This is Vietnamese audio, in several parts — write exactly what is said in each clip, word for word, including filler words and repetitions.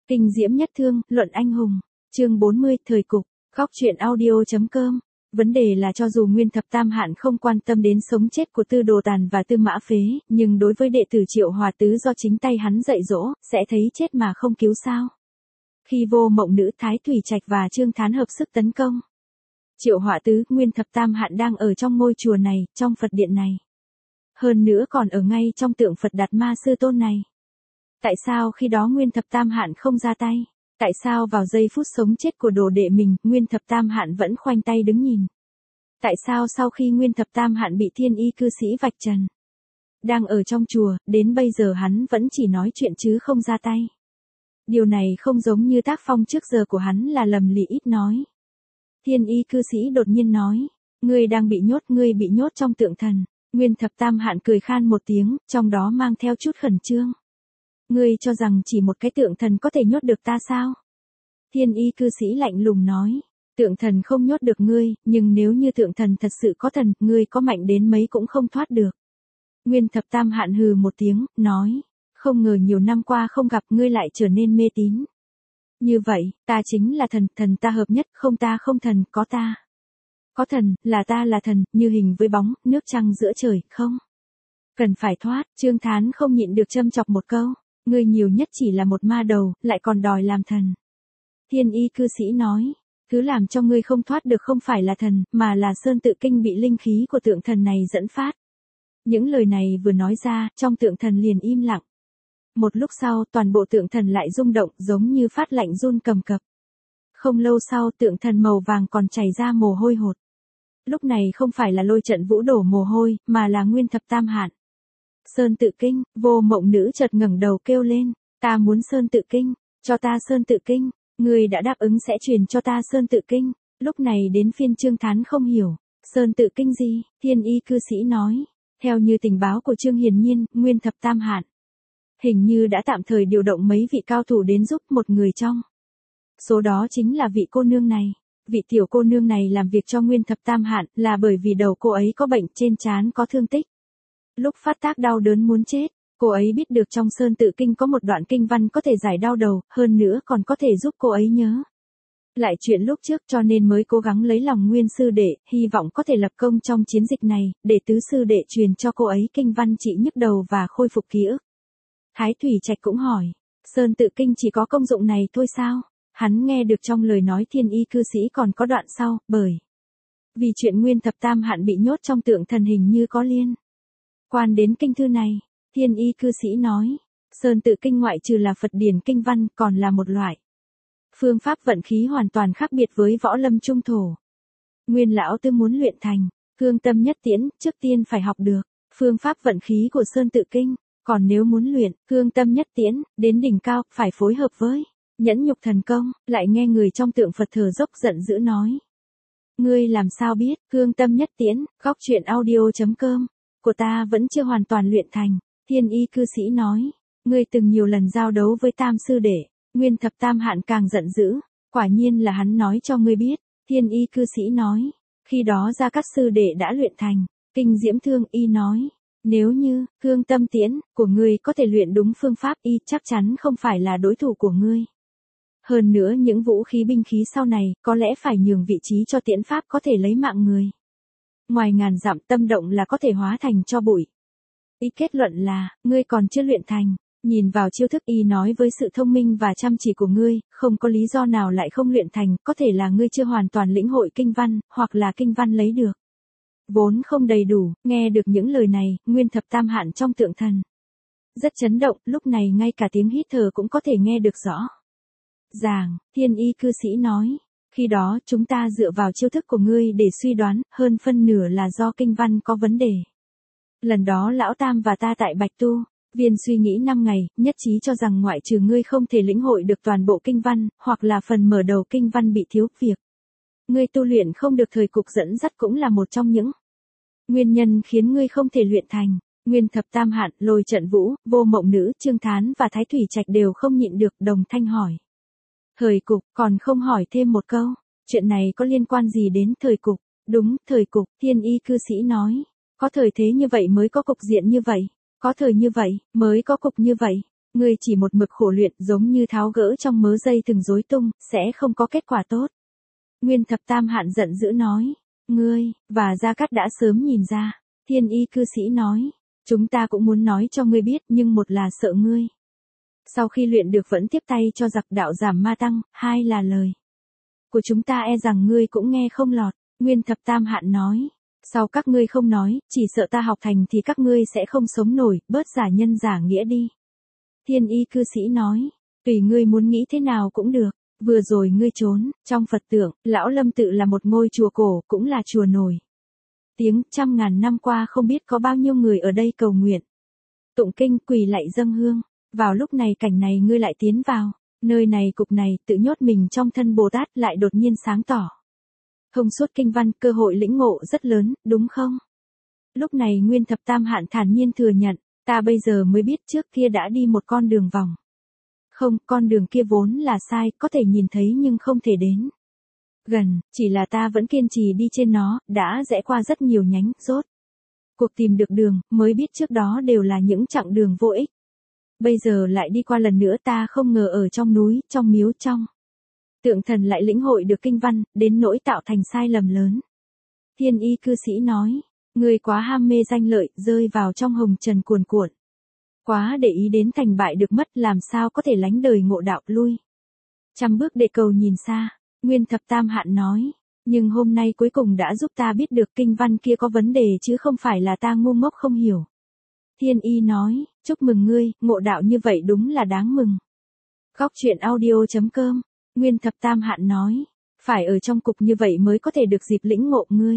Kinh diễm nhất thương, luận anh hùng. Chương bốn mươi, thời cục. Góc truyện audio.com. Vấn đề là cho dù Nguyên Thập Tam Hạn không quan tâm đến sống chết của Tư Đồ Tàn và Tư Mã Phế, nhưng đối với đệ tử Triệu Hòa Tứ do chính tay hắn dạy dỗ, sẽ thấy chết mà không cứu sao. Khi Vô Mộng Nữ, Thái Thủy Trạch và Trương Thán hợp sức tấn công Triệu Hòa Tứ, Nguyên Thập Tam Hạn đang ở trong ngôi chùa này, trong Phật điện này. Hơn nữa còn ở ngay trong tượng Phật Đạt Ma Sư Tôn này. Tại sao khi đó Nguyên Thập Tam Hạn không ra tay? Tại sao vào giây phút sống chết của đồ đệ mình, Nguyên Thập Tam Hạn vẫn khoanh tay đứng nhìn? Tại sao sau khi Nguyên Thập Tam Hạn bị thiên y cư sĩ vạch trần, đang ở trong chùa, đến bây giờ hắn vẫn chỉ nói chuyện chứ không ra tay? Điều này không giống như tác phong trước giờ của hắn là lầm lì ít nói. Thiên y cư sĩ đột nhiên nói, ngươi đang bị nhốt, ngươi bị nhốt trong tượng thần. Nguyên Thập Tam Hạn cười khan một tiếng, trong đó mang theo chút khẩn trương. Ngươi cho rằng chỉ một cái tượng thần có thể nhốt được ta sao? Thiên y cư sĩ lạnh lùng nói, tượng thần không nhốt được ngươi, nhưng nếu như tượng thần thật sự có thần, ngươi có mạnh đến mấy cũng không thoát được. Nguyên Thập Tam Hạn hừ một tiếng, nói, không ngờ nhiều năm qua không gặp ngươi lại trở nên mê tín. Như vậy, ta chính là thần, thần ta hợp nhất, không ta không thần, có ta. Có thần, là ta là thần, như hình với bóng, nước trăng giữa trời, không? Cần phải thoát, Trương Thán không nhịn được châm chọc một câu, ngươi nhiều nhất chỉ là một ma đầu, lại còn đòi làm thần. Thiên y cư sĩ nói, cứ làm cho ngươi không thoát được không phải là thần, mà là Sơn Tự Kinh bị linh khí của tượng thần này dẫn phát. Những lời này vừa nói ra, trong tượng thần liền im lặng. Một lúc sau, toàn bộ tượng thần lại rung động, giống như phát lạnh run cầm cập. Không lâu sau, tượng thần màu vàng còn chảy ra mồ hôi hột. Lúc này không phải là Lôi Trận Vũ đổ mồ hôi, mà là Nguyên Thập Tam Hạn. Sơn Tự Kinh, Vô Mộng Nữ chợt ngẩng đầu kêu lên, ta muốn Sơn Tự Kinh, cho ta Sơn Tự Kinh, ngươi đã đáp ứng sẽ truyền cho ta Sơn Tự Kinh. Lúc này đến phiên Trương Thán không hiểu, Sơn Tự Kinh gì? Thiên y cư sĩ nói, theo như tình báo của Trương Hiền Nhiên, Nguyên Thập Tam Hạn hình như đã tạm thời điều động mấy vị cao thủ đến giúp một người trong số đó chính là vị cô nương này. Vị tiểu cô nương này làm việc cho Nguyên Thập Tam Hạn là bởi vì đầu cô ấy có bệnh, trên trán có thương tích. Lúc phát tác đau đớn muốn chết, cô ấy biết được trong Sơn Tự Kinh có một đoạn kinh văn có thể giải đau đầu, hơn nữa còn có thể giúp cô ấy nhớ lại chuyện lúc trước, cho nên mới cố gắng lấy lòng Nguyên sư đệ, hy vọng có thể lập công trong chiến dịch này, để tứ sư đệ truyền cho cô ấy kinh văn trị nhức đầu và khôi phục ký ức. Thái Thủy Trạch cũng hỏi, Sơn Tự Kinh chỉ có công dụng này thôi sao? Hắn nghe được trong lời nói thiên y cư sĩ còn có đoạn sau, bởi vì chuyện Nguyên Thập Tam Hạn bị nhốt trong tượng thần hình như có liên quan đến kinh thư này. Thiên y cư sĩ nói, Sơn Tự Kinh ngoại trừ là Phật điển kinh văn còn là một loại phương pháp vận khí hoàn toàn khác biệt với võ lâm trung thổ. Nguyên lão tư muốn luyện thành cương tâm nhất tiễn, trước tiên phải học được phương pháp vận khí của Sơn Tự Kinh, còn nếu muốn luyện cương tâm nhất tiễn đến đỉnh cao, phải phối hợp với nhẫn nhục thần công. Lại nghe người trong tượng Phật thở dốc giận dữ nói, ngươi làm sao biết cương tâm nhất tiễn? Góc truyện audio.com, của ta vẫn chưa hoàn toàn luyện thành. Thiên y cư sĩ nói, ngươi từng nhiều lần giao đấu với Tam sư đệ. Nguyên Thập Tam Hạn càng giận dữ, quả nhiên là hắn nói cho ngươi biết. Thiên y cư sĩ nói, khi đó Gia Cát sư đệ đã luyện thành kinh diễm thương. Y nói, nếu như cương tâm tiễn của ngươi có thể luyện đúng phương pháp, y chắc chắn không phải là đối thủ của ngươi. Hơn nữa những vũ khí binh khí sau này, có lẽ phải nhường vị trí cho tiễn pháp có thể lấy mạng người. Ngoài ngàn dặm tâm động là có thể hóa thành cho bụi. Y kết luận là, ngươi còn chưa luyện thành. Nhìn vào chiêu thức, y nói với sự thông minh và chăm chỉ của ngươi, không có lý do nào lại không luyện thành, có thể là ngươi chưa hoàn toàn lĩnh hội kinh văn, hoặc là kinh văn lấy được vốn không đầy đủ. Nghe được những lời này, Nguyên Thập Tam Hạn trong tượng thần rất chấn động, lúc này ngay cả tiếng hít thở cũng có thể nghe được rõ ràng. Thiên y cư sĩ nói, khi đó chúng ta dựa vào chiêu thức của ngươi để suy đoán, hơn phân nửa là do kinh văn có vấn đề. Lần đó lão Tam và ta tại Bạch Tu Viên suy nghĩ năm ngày, nhất trí cho rằng ngoại trừ ngươi không thể lĩnh hội được toàn bộ kinh văn, hoặc là phần mở đầu kinh văn bị thiếu việc, ngươi tu luyện không được thời cục dẫn dắt cũng là một trong những nguyên nhân khiến ngươi không thể luyện thành. Nguyên Thập Tam Hạn, Lôi Trận Vũ, Vô Mộng Nữ, Trương Thán và Thái Thủy Trạch đều không nhịn được, đồng thanh hỏi. Thời cục, còn không hỏi thêm một câu, chuyện này có liên quan gì đến thời cục? Đúng, thời cục, thiên y cư sĩ nói, có thời thế như vậy mới có cục diện như vậy, có thời như vậy mới có cục như vậy. Ngươi chỉ một mực khổ luyện giống như tháo gỡ trong mớ dây từng rối tung, sẽ không có kết quả tốt. Nguyên thập tam hạn giận dữ nói. Ngươi, và Gia Cát đã sớm nhìn ra. Thiên y cư sĩ nói. Chúng ta cũng muốn nói cho ngươi biết nhưng một là sợ ngươi. Sau khi luyện được vẫn tiếp tay cho giặc đạo giảm ma tăng, hai là lời của chúng ta e rằng ngươi cũng nghe không lọt. Nguyên thập tam hạn nói. Sau các ngươi không nói, chỉ sợ ta học thành thì các ngươi sẽ không sống nổi, bớt giả nhân giả nghĩa đi. Thiên y cư sĩ nói. Tùy ngươi muốn nghĩ thế nào cũng được. Vừa rồi ngươi trốn, trong Phật tượng, Lão Lâm tự là một ngôi chùa cổ, cũng là chùa nổi tiếng, trăm ngàn năm qua không biết có bao nhiêu người ở đây cầu nguyện, tụng kinh, quỳ lạy dâng hương. Vào lúc này cảnh này ngươi lại tiến vào, nơi này cục này, tự nhốt mình trong thân Bồ Tát lại đột nhiên sáng tỏ. Thông suốt kinh văn, cơ hội lĩnh ngộ rất lớn, đúng không? Lúc này Nguyên thập tam hạn thản nhiên thừa nhận, ta bây giờ mới biết trước kia đã đi một con đường vòng. Không, con đường kia vốn là sai, có thể nhìn thấy nhưng không thể đến gần, chỉ là ta vẫn kiên trì đi trên nó, đã rẽ qua rất nhiều nhánh, rốt cuộc tìm được đường, mới biết trước đó đều là những chặng đường vô ích. Bây giờ lại đi qua lần nữa, ta không ngờ ở trong núi, trong miếu, trong tượng thần lại lĩnh hội được kinh văn, đến nỗi tạo thành sai lầm lớn. Thiên y cư sĩ nói, ngươi quá ham mê danh lợi, rơi vào trong hồng trần cuồn cuộn. Quá để ý đến thành bại được mất, làm sao có thể lánh đời ngộ đạo, lui trăm bước để cầu nhìn xa. Nguyên thập tam hạn nói, nhưng hôm nay cuối cùng đã giúp ta biết được kinh văn kia có vấn đề chứ không phải là ta ngu ngốc không hiểu. Thiên y nói, chúc mừng ngươi, ngộ đạo như vậy đúng là đáng mừng. Góc truyện audio chấm com. Nguyên thập tam hạn nói, phải ở trong cục như vậy mới có thể được dịp lĩnh ngộ ngươi.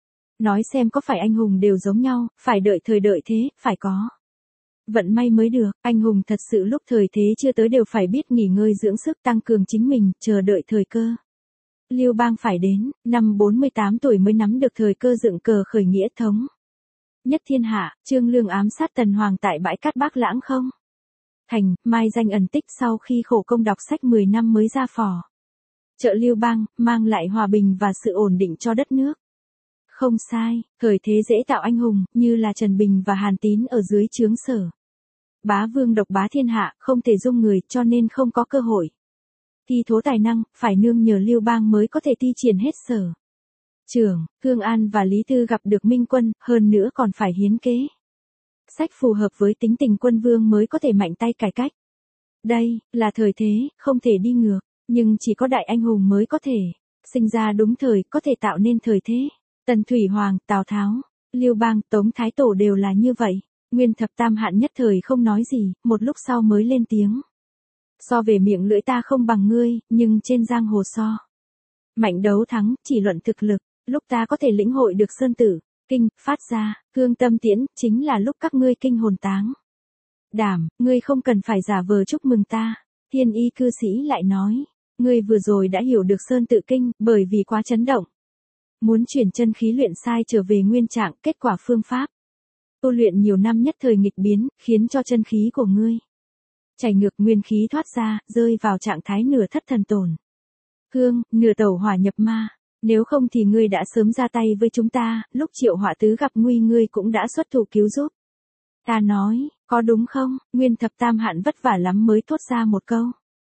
Nói xem có phải anh hùng đều giống nhau, phải đợi thời đợi thế, phải có vận may mới được. Anh hùng thật sự lúc thời thế chưa tới đều phải biết nghỉ ngơi dưỡng sức, tăng cường chính mình, chờ đợi thời cơ. Lưu Bang phải đến, năm bốn mươi tám tuổi mới nắm được thời cơ dựng cờ khởi nghĩa thống nhất thiên hạ. Trương Lương ám sát Tần Hoàng tại bãi cát Bác Lãng không thành, mai danh ẩn tích sau khi khổ công đọc sách mười năm mới ra phò trợ Lưu Bang, mang lại hòa bình và sự ổn định cho đất nước. Không sai, thời thế dễ tạo anh hùng, như là Trần Bình và Hàn Tín ở dưới trướng Sở Bá Vương độc bá thiên hạ, không thể dung người, cho nên không có cơ hội thi thố tài năng, phải nương nhờ Lưu Bang mới có thể thi triển hết sở trường. Khương An và Lý Tư gặp được Minh Quân, hơn nữa còn phải hiến kế sách phù hợp với tính tình quân vương mới có thể mạnh tay cải cách. Đây là thời thế, không thể đi ngược, nhưng chỉ có đại anh hùng mới có thể sinh ra đúng thời, có thể tạo nên thời thế. Tần Thủy Hoàng, Tào Tháo, Lưu Bang, Tống Thái Tổ đều là như vậy. Nguyên thập tam hạn nhất thời không nói gì, một lúc sau mới lên tiếng. So về miệng lưỡi ta không bằng ngươi, nhưng trên giang hồ so mạnh đấu thắng, chỉ luận thực lực, lúc ta có thể lĩnh hội được sơn tử kinh phát ra, cương tâm tiễn, chính là lúc các ngươi kinh hồn táng đảm, ngươi không cần phải giả vờ chúc mừng ta. Thiên y cư sĩ lại nói, ngươi vừa rồi đã hiểu được sơn tự kinh, bởi vì quá chấn động, muốn chuyển chân khí luyện sai trở về nguyên trạng, kết quả phương pháp tu luyện nhiều năm nhất thời nghịch biến, khiến cho chân khí của ngươi chảy ngược, nguyên khí thoát ra, rơi vào trạng thái nửa thất thần tổn hương, nửa tẩu hỏa nhập ma. Nếu không thì ngươi đã sớm ra tay với chúng ta, lúc Triệu Họa Tứ gặp nguy ngươi cũng đã xuất thủ cứu giúp. Ta nói, có đúng không? Nguyên thập tam hạn vất vả lắm mới thốt ra một câu.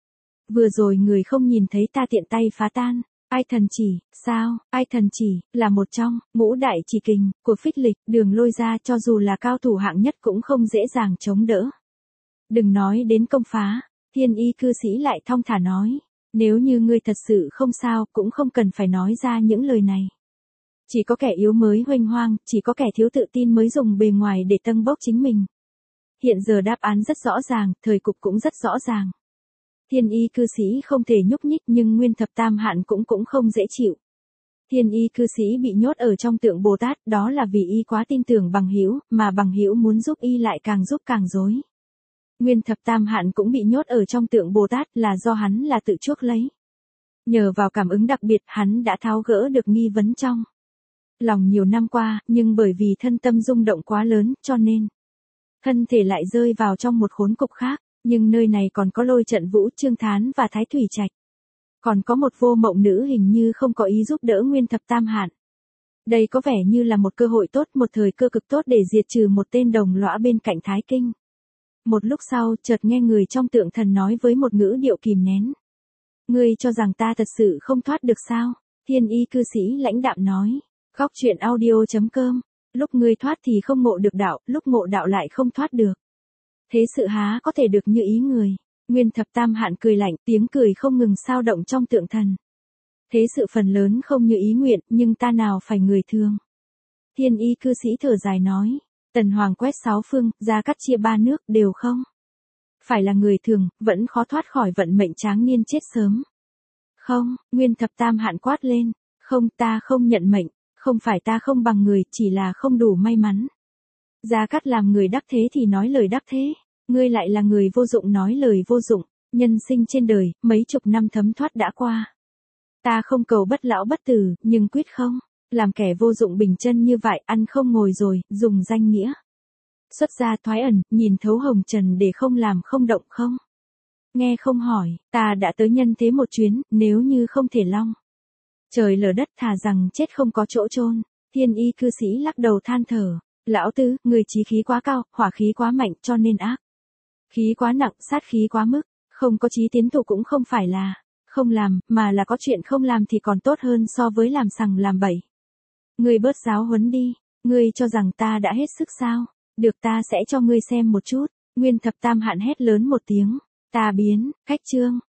Vừa rồi người không nhìn thấy ta tiện tay phá tan Ai Thần Chỉ, sao? Ai Thần Chỉ là một trong ngũ đại chỉ kình của Phích Lịch, Đường Lôi ra, cho dù là cao thủ hạng nhất cũng không dễ dàng chống đỡ. Đừng nói đến công phá. Thiên y cư sĩ lại thong thả nói, nếu như ngươi thật sự không sao, cũng không cần phải nói ra những lời này. Chỉ có kẻ yếu mới huênh hoang, chỉ có kẻ thiếu tự tin mới dùng bề ngoài để tâng bốc chính mình. Hiện giờ đáp án rất rõ ràng, thời cục cũng rất rõ ràng. Thiên y cư sĩ không thể nhúc nhích, nhưng Nguyên thập tam hạn cũng cũng không dễ chịu. Thiên y cư sĩ bị nhốt ở trong tượng Bồ Tát, đó là vì y quá tin tưởng Bằng Hữu, mà Bằng Hữu muốn giúp y lại càng giúp càng rối. Nguyên thập tam hạn cũng bị nhốt ở trong tượng Bồ Tát là do hắn là tự chuốc lấy. Nhờ vào cảm ứng đặc biệt, hắn đã tháo gỡ được nghi vấn trong lòng nhiều năm qua, nhưng bởi vì thân tâm rung động quá lớn, cho nên thân thể lại rơi vào trong một khốn cục khác. Nhưng nơi này còn có Lôi Trận Vũ, Trương Thán và Thái Thủy Trạch. Còn có một vô mộng nữ hình như không có ý giúp đỡ Nguyên thập tam hạn. Đây có vẻ như là một cơ hội tốt, một thời cơ cực tốt để diệt trừ một tên đồng lõa bên cạnh Thái Kinh. Một lúc sau, chợt nghe người trong tượng thần nói với một ngữ điệu kìm nén. Ngươi cho rằng ta thật sự không thoát được sao? Thiên y cư sĩ lãnh đạm nói. Khóc chuyện audio.com. Lúc ngươi thoát thì không ngộ được đạo, lúc ngộ đạo lại không thoát được. Thế sự há có thể được như ý người. Nguyên thập tam hạn cười lạnh, tiếng cười không ngừng sao động trong tượng thần. Thế sự phần lớn không như ý nguyện, nhưng ta nào phải người thường. Thiên y cư sĩ thở dài nói. Tần Hoàng quét sáu phương, Gia Cát chia ba nước, đều không phải là người thường, vẫn khó thoát khỏi vận mệnh tráng niên chết sớm. Không, Nguyên thập tam hạn quát lên. Không, ta không nhận mệnh, không phải ta không bằng người, chỉ là không đủ may mắn. Gia Cát làm người đắc thế thì nói lời đắc thế, ngươi lại là người vô dụng nói lời vô dụng, nhân sinh trên đời, mấy chục năm thấm thoát đã qua. Ta không cầu bất lão bất tử, nhưng quyết không làm kẻ vô dụng bình chân như vậy, ăn không ngồi rồi, dùng danh nghĩa. Xuất gia thoái ẩn, nhìn thấu hồng trần để không làm không động không. Nghe không hỏi, ta đã tới nhân thế một chuyến, nếu như không thể long. Trời lở đất thà rằng chết không có chỗ chôn. Thiên y cư sĩ lắc đầu than thở. Lão tứ, người chí khí quá cao, hỏa khí quá mạnh cho nên ác. Khí quá nặng, sát khí quá mức. Không có chí tiến thủ cũng không phải là không làm, mà là có chuyện không làm thì còn tốt hơn so với làm sằng làm bậy. Ngươi bớt giáo huấn đi, ngươi cho rằng ta đã hết sức sao? Được, ta sẽ cho ngươi xem một chút. Nguyên thập tam hạn hét lớn một tiếng. Ta biến, cách chương.